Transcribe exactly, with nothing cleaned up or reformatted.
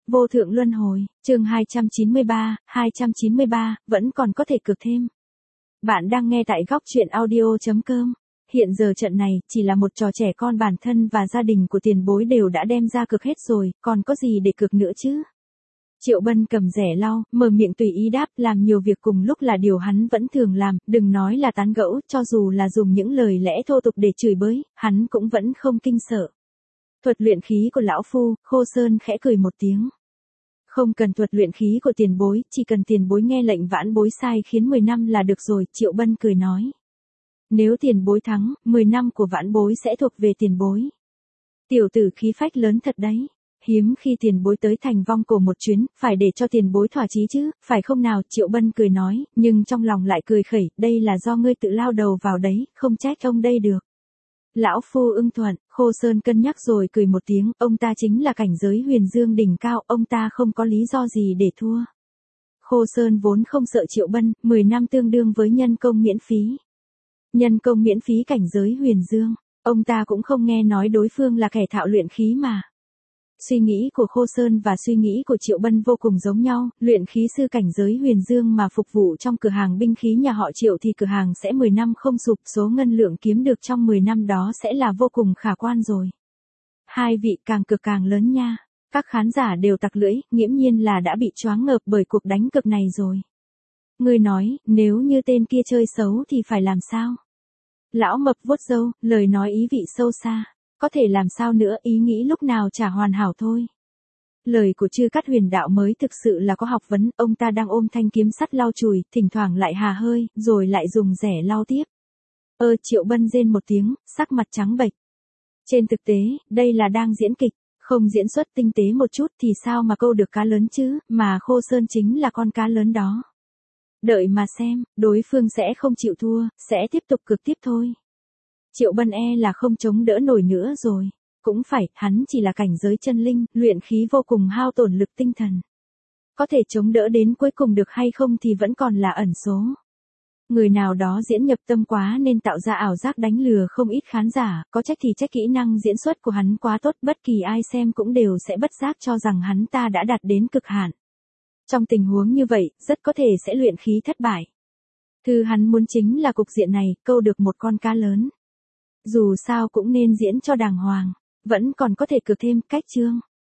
Vô thượng luân hồi, chương hai trăm chín mươi ba, hai trăm chín mươi ba, vẫn còn có thể cược thêm. Bạn đang nghe tại góc truyện audio chấm com. Hiện giờ trận này chỉ là một trò trẻ con, bản thân và gia đình của tiền bối đều đã đem ra cược hết rồi, còn có gì để cược nữa chứ? Triệu Bân cầm rẻ lau, mở miệng tùy ý đáp, làm nhiều việc cùng lúc là điều hắn vẫn thường làm, đừng nói là tán gẫu, cho dù là dùng những lời lẽ thô tục để chửi bới, hắn cũng vẫn không kinh sợ. Thuật luyện khí của lão phu, Khô Sơn khẽ cười một tiếng. Không cần thuật luyện khí của tiền bối, chỉ cần tiền bối nghe lệnh vãn bối sai khiến mười năm là được rồi, Triệu Bân cười nói. Nếu tiền bối thắng, mười năm của vãn bối sẽ thuộc về tiền bối. Tiểu tử khí phách lớn thật đấy. Hiếm khi tiền bối tới thành vong cổ một chuyến, phải để cho tiền bối thỏa chí chứ, phải không nào? Triệu Bân cười nói, nhưng trong lòng lại cười khẩy, đây là do ngươi tự lao đầu vào đấy, không trách ông đây được. Lão phu ưng thuận, Khô Sơn cân nhắc rồi cười một tiếng, ông ta chính là cảnh giới huyền dương đỉnh cao, ông ta không có lý do gì để thua. Khô Sơn vốn không sợ Triệu Bân, mười năm tương đương với nhân công miễn phí. Nhân công miễn phí cảnh giới huyền dương, ông ta cũng không nghe nói đối phương là kẻ thạo luyện khí mà. Suy nghĩ của Khô Sơn và suy nghĩ của Triệu Bân vô cùng giống nhau, luyện khí sư cảnh giới huyền dương mà phục vụ trong cửa hàng binh khí nhà họ Triệu thì cửa hàng sẽ mười năm không sụp, số ngân lượng kiếm được trong mười năm đó sẽ là vô cùng khả quan rồi. Hai vị càng cực càng lớn nha. Các khán giả đều tặc lưỡi, nghiễm nhiên là đã bị choáng ngợp bởi cuộc đánh cực này rồi. Người nói, nếu như tên kia chơi xấu thì phải làm sao? Lão Mập vuốt râu, lời nói ý vị sâu xa. Có thể làm sao nữa, ý nghĩ lúc nào chả hoàn hảo thôi. Lời của Chư Cát Huyền đạo mới thực sự là có học vấn, ông ta đang ôm thanh kiếm sắt lau chùi, thỉnh thoảng lại hà hơi, rồi lại dùng rẻ lau tiếp. Ơ Triệu Bân rên một tiếng, sắc mặt trắng bệch. Trên thực tế, đây là đang diễn kịch, không diễn xuất tinh tế một chút thì sao mà câu được cá lớn chứ, mà Khô Sơn chính là con cá lớn đó. Đợi mà xem, đối phương sẽ không chịu thua, sẽ tiếp tục cực tiếp thôi. Triệu Bân e là không chống đỡ nổi nữa rồi. Cũng phải, hắn chỉ là cảnh giới chân linh, luyện khí vô cùng hao tổn lực tinh thần. Có thể chống đỡ đến cuối cùng được hay không thì vẫn còn là ẩn số. Người nào đó diễn nhập tâm quá nên tạo ra ảo giác đánh lừa không ít khán giả, có trách thì trách kỹ năng diễn xuất của hắn quá tốt, bất kỳ ai xem cũng đều sẽ bất giác cho rằng hắn ta đã đạt đến cực hạn. Trong tình huống như vậy, rất có thể sẽ luyện khí thất bại. Thứ hắn muốn chính là cục diện này, câu được một con cá lớn. Dù sao cũng nên diễn cho đàng hoàng, vẫn còn có thể cược thêm, cách chương.